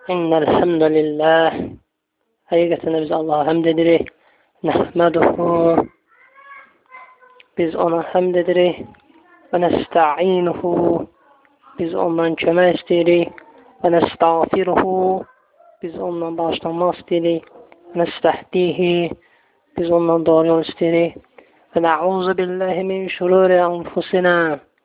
İnnel hamdülillah. Həqiqətən biz Allaha həmd edirik. Nəhməduhu. Biz ona həmd edirik. Və nəstə'inuhu. Biz ondan kömək istəyirik. Və nəstəğfiruhu. Biz ondan bağışlanmaq istəyirik. Və nəstəhdihi. Biz ondan doğru yol istəyirik. Və nə'uzu billahi min şururi anfusina.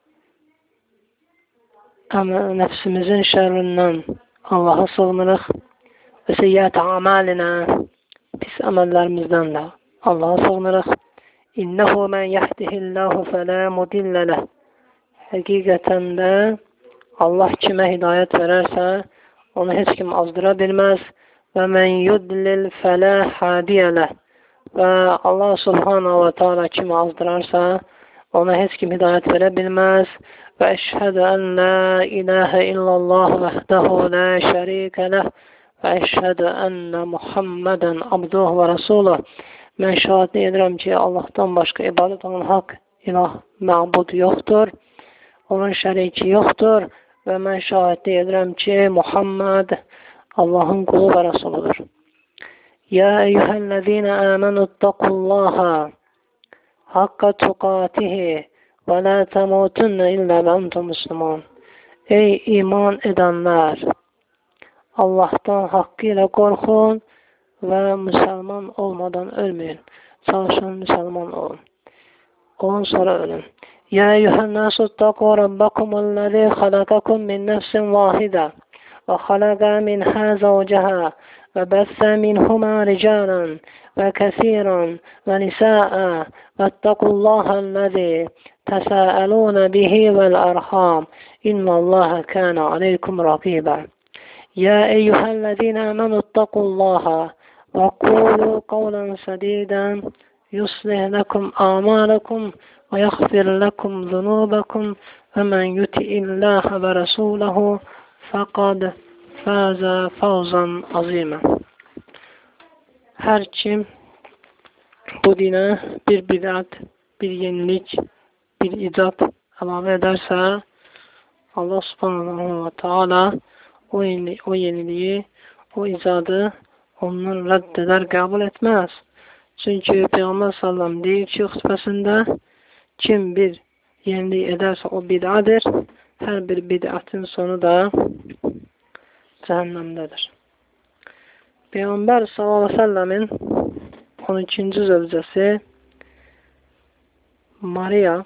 Nəfsimizin şərrindən Allaha sığınırıq. Və seyyət amalinə. Pis əməllərimizdən də Allaha sığınırıq. İnnehu men yehdihillahu fələ mudillə ləh. Həqiqətən də Allah kimə hidayət verərsə, onu heç kim azdıra bilməz. Və mən yudlil fələ hadiyə ləh. Və Allah subhanahu wa ta'ala kimi azdırarsa, ona heç kim hidayət verə bilməz. Və əşhədə ən la ilahə illallah vəhdahu la şərikə ləh. Və əşhədə ənnə Muhammədən abduhu və rasuluh. Mən şahidlik edirəm ki, Allahdan başqa ibadət olan haqq ilah məbud yoxdur. Onun şəriki yoxdur. Və mən şahidlik edirəm ki, Muhammed Allahın qulu və rasuludur. Ya eyyuhəl-ləzīnə əmənuttəqullaha haqqa tuqatihi və la təmutunna illə və antum müslüman. Ey iman edənlər! Allahdan haqqı ilə qorxun və müsəlman olmadan ölməyin. Çalışın müsəlman olun. Ondan sonra ölün. Ya eyyuhən-nəsu ittəqu rabbakumul-ləzî xalaqakum min nəfsin vahidə və xalaqa minhə zəvcəhə və bəssə minhumə ricalan və kəsiran və nisəə və ittəqullahəl-ləzî təsəəlûnə bihi vəl-ərham innəlləhə kənə aleykum rəqibə. يا أيها الذين آمنوا اتقوا الله وقولوا قولا سديدا يصلح لكم أعمالكم ويغفر لكم ذنوبكم ومن يطع الله ورسوله فقد فاز فوزا عظيما. Hər kim bu dinə bir bidət, bir yenilik, bir icat əlavə edərsə, Allah subhanahu wa ta'ala o yeniliyi, o icadı ondan rədd edər, qəbul etməz. Çünki Peyğəmbər sallam deyir ki, xütbəsində kim bir yenilik edərsə o bid'adır, hər bir bid'atin sonu da cəhənnəmdədir. Peyğəmbər sallallahu aleyhi ve sellemin 12-ci zövcəsi Maria,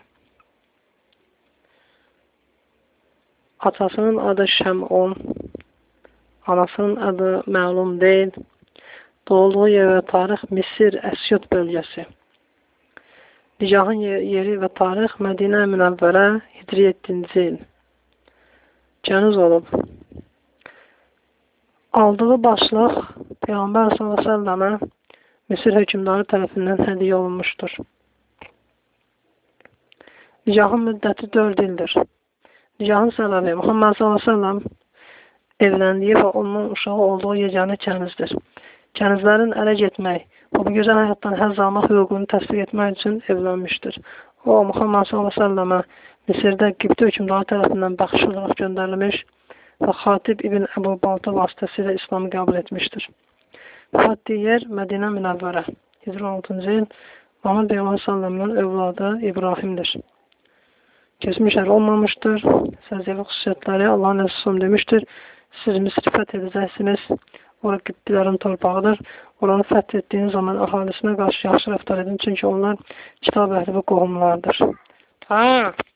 atasının adı Şəm'un, anasının adı məlum deyil. Doğulduğu yer və tarix Misir, Əsyut bölgəsi. Nikahın yeri və tarix Mədinə Münəvvərə, Hicri 7-ci il. Kəniz olub. Aldığı başlıq Peyğəmbər s.ə.və Misir hökümdarı tərəfindən hədiyyə olunmuşdur. Nikahın müddəti 4 ildir. Nikahın səbəbi Muhammed s.ə.v evləndiyi və onun uşağı olduğu yeganə kənizdir. Kənizlərin ələ getmək və bu gözəl həyatdan həzz almaq hüququnu təsdiq etmək üçün evlənmişdir. O, Muhammed s.ə.və Misirdə Qibti hökümdarı tərəfindən bəxş olaraq göndərilmiş və Xatib ibn Əbu Balta vasitəsilə İslamı qəbul etmişdir. Fəthiyə yer Mədinə Münəvvərə, Hicri 16-cı il, Muhammed Peyğəmbər s.ə.v-nin övladı İbrahimdir. Keçmiş ər olmamışdır. Səziyyəli xüsusiyyətləri Allahın Rəsulü demişdir. Siz Misri fəth edəcəksiniz. Ora Qibtilərin torpağıdır. Oranı fəth etdiyiniz zaman əhalisinə qarşı yaxşı rəftar edin. Çünki onlar kitab əhli və qohumlardır.